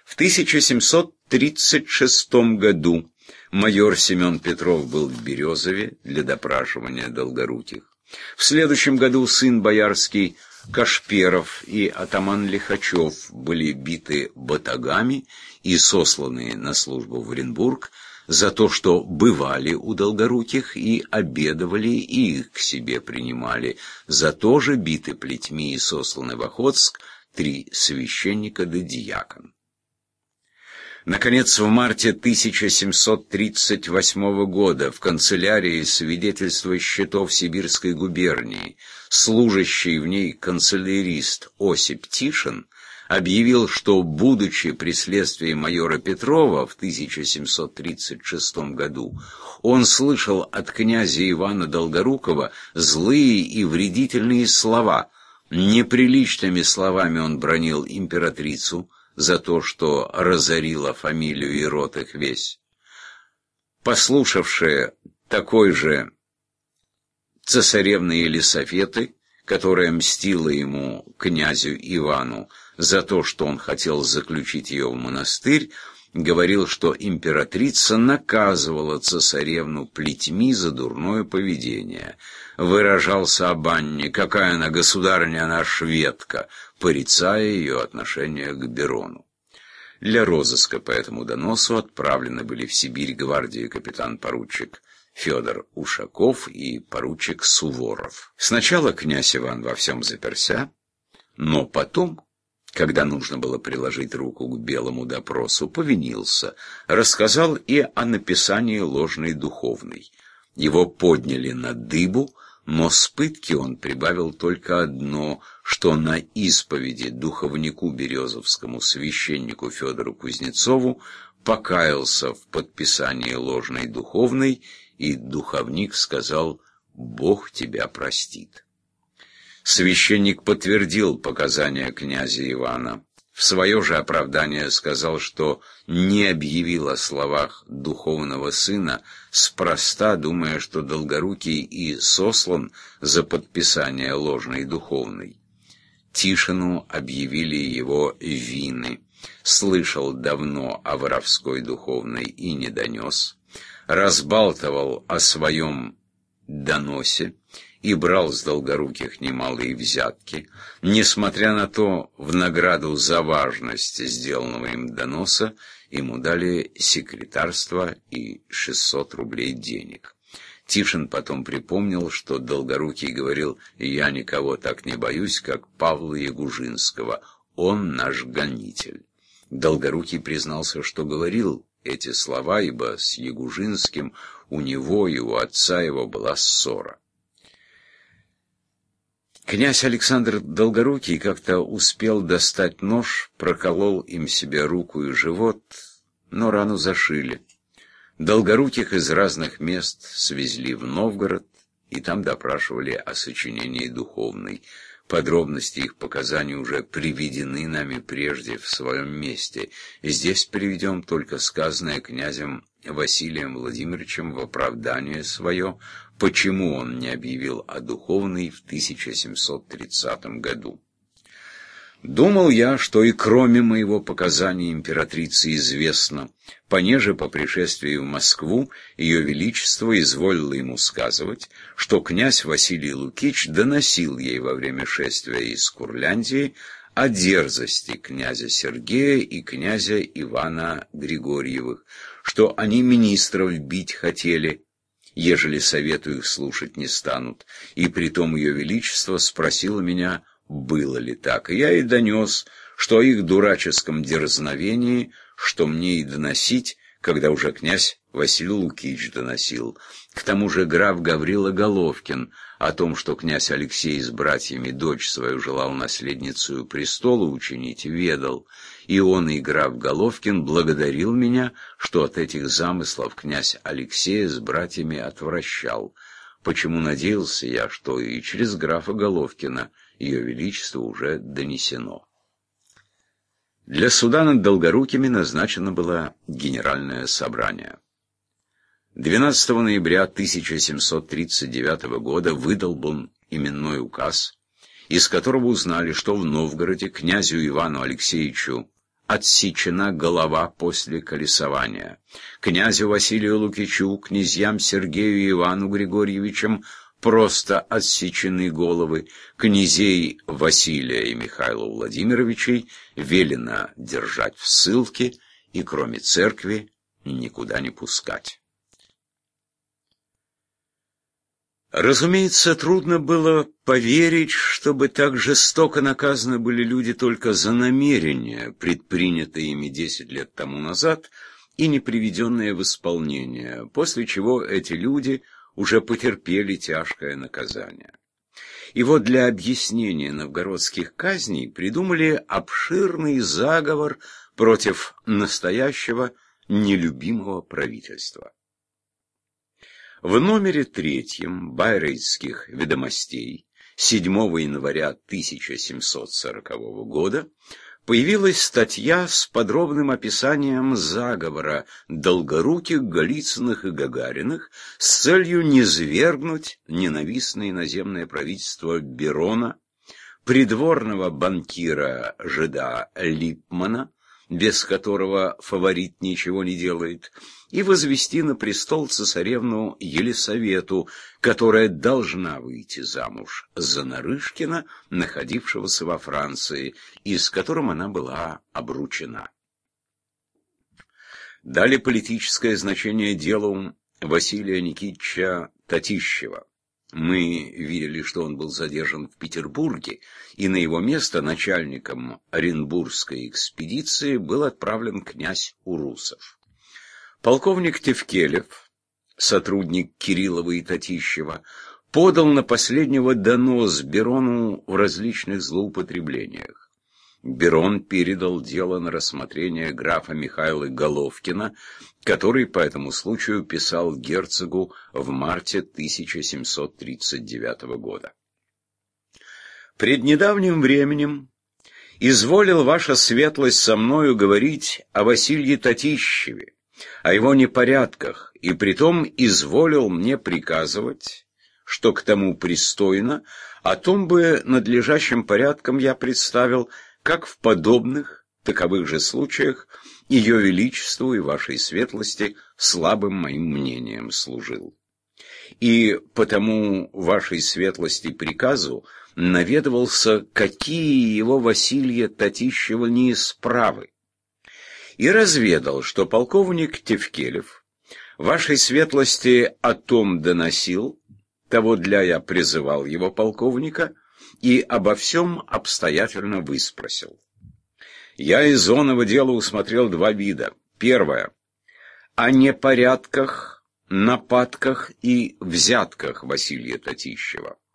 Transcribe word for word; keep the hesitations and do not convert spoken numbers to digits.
В тысяча семьсот тридцать шестом году майор Семен Петров был в Березове для допрашивания Долгоруких. В следующем году сын боярский Кашперов и атаман Лихачев были биты батагами и сосланы на службу в Оренбург за то, что бывали у Долгоруких и обедовали, и их к себе принимали. За то же биты плетьми и сосланы в Охотск три священника да диакон. Наконец, в марте тысяча семьсот тридцать восьмого года в канцелярии свидетельства счетов Сибирской губернии служащий в ней канцелярист Осип Тишин объявил, что, будучи при следствии майора Петрова в тысяча семьсот тридцать шестом году, он слышал от князя Ивана Долгорукова злые и вредительные слова. Неприличными словами он бранил императрицу за то, что разорила фамилию и род их весь. Послушавшие такой же цесаревны Елисаветы, которая мстила ему, князю Ивану, за то, что он хотел заключить ее в монастырь, говорил, что императрица наказывала цесаревну плетьми за дурное поведение. Выражался об Анне: какая она государыня, она шведка, порицая ее отношение к Берону. Для розыска по этому доносу отправлены были в Сибирь гвардии капитан-поручик Федор Ушаков и поручик Суворов. Сначала князь Иван во всем заперся, но потом, когда нужно было приложить руку к белому допросу, повинился, рассказал и о написании ложной духовной. Его подняли на дыбу, но с пытки он прибавил только одно, что на исповеди духовнику березовскому священнику Федору Кузнецову покаялся в подписании ложной духовной, и духовник сказал: «Бог тебя простит». Священник подтвердил показания князя Ивана. В свое же оправдание сказал, что не объявил о словах духовного сына, спроста думая, что Долгорукий и сослан за подписание ложной духовной. Тишину объявили его вины. Слышал давно о воровской духовной и не донес. Разбалтывал о своем доносе и брал с Долгоруких немалые взятки. Несмотря на то, в награду за важность сделанного им доноса ему дали секретарство и шестьсот рублей денег. Тишин потом припомнил, что Долгорукий говорил: «Я никого так не боюсь, как Павла Ягужинского, он наш гонитель». Долгорукий признался, что говорил эти слова, ибо с Ягужинским у него и у отца его была ссора. Князь Александр Долгорукий как-то успел достать нож, проколол им себе руку и живот, но рану зашили. Долгоруких из разных мест свезли в Новгород, и там допрашивали о сочинении духовной. Подробности их показаний уже приведены нами прежде в своем месте. Здесь приведем только сказанное князем Василием Владимировичем в оправдание свое, почему он не объявил о духовной в тысяча семьсот тридцатом году. Думал я, что и кроме моего показания императрице известно, понеже по пришествии в Москву ее величество изволило ему сказывать, что князь Василий Лукич доносил ей во время шествия из Курляндии о дерзости князя Сергея и князя Ивана Григорьевых, что они министров бить хотели, ежели совету их слушать не станут, и притом ее величество спросило меня, было ли так, и я и донес, что о их дураческом дерзновении, что мне и доносить, когда уже князь Василий Лукич доносил. К тому же граф Гаврила Головкин о том, что князь Алексей с братьями дочь свою желал наследницею престола учинить, ведал, и он, и граф Головкин благодарил меня, что от этих замыслов князь Алексея с братьями отвращал, почему надеялся я, что и через графа Головкина ее величество уже донесено. Для суда над Долгорукими назначено было генеральное собрание. двенадцатого ноября тысяча семьсот тридцать девятого года выдолбан именной указ, из которого узнали, что в Новгороде князю Ивану Алексеевичу отсечена голова после колесования. Князю Василию Лукичу, князьям Сергею и Ивану Григорьевичам просто отсечены головы, князей Василия и Михаила Владимировичей велено держать в ссылке и кроме церкви никуда не пускать. Разумеется, трудно было поверить, чтобы так жестоко наказаны были люди только за намерения, предпринятые ими десять лет тому назад и не приведенные в исполнение, после чего эти люди уже потерпели тяжкое наказание. И вот для объяснения новгородских казней придумали обширный заговор против настоящего нелюбимого правительства. В номере третьем Байрейтских ведомостей седьмого января тысяча семьсот сорокового года появилась статья с подробным описанием заговора Долгоруких, Голицыных и Гагариных с целью низвергнуть ненавистное иноземное правительство Берона, придворного банкира-жида Липмана, без которого фаворит ничего не делает, и возвести на престол цесаревну Елисавету, которая должна выйти замуж за Нарышкина, находившегося во Франции, и с которым она была обручена. Дали политическое значение делу Василия Никитича Татищева. Мы видели, что он был задержан в Петербурге, и на его место начальником Оренбургской экспедиции был отправлен князь Урусов. Полковник Тевкелев, сотрудник Кириллова и Татищева, подал на последнего донос Берону в различных злоупотреблениях. Берон передал дело на рассмотрение графа Михаила Головкина, который по этому случаю писал герцогу в марте тысяча семьсот тридцать девятого года. «Пред недавним временем изволил ваша светлость со мною говорить о Василье Татищеве, о его непорядках, и притом изволил мне приказывать, что к тому пристойно, о том бы надлежащим порядком я представил, как в подобных, таковых же случаях, ее величеству и вашей светлости слабым моим мнением служил. И потому вашей светлости приказу наведывался, какие его Василья Татищева неисправы, и разведал, что полковник Тевкелев вашей светлости о том доносил, того для я призывал его полковника, и обо всем обстоятельно выспросил. Я из оного дела усмотрел два вида. Первое — о непорядках, нападках и взятках Василия Татищева.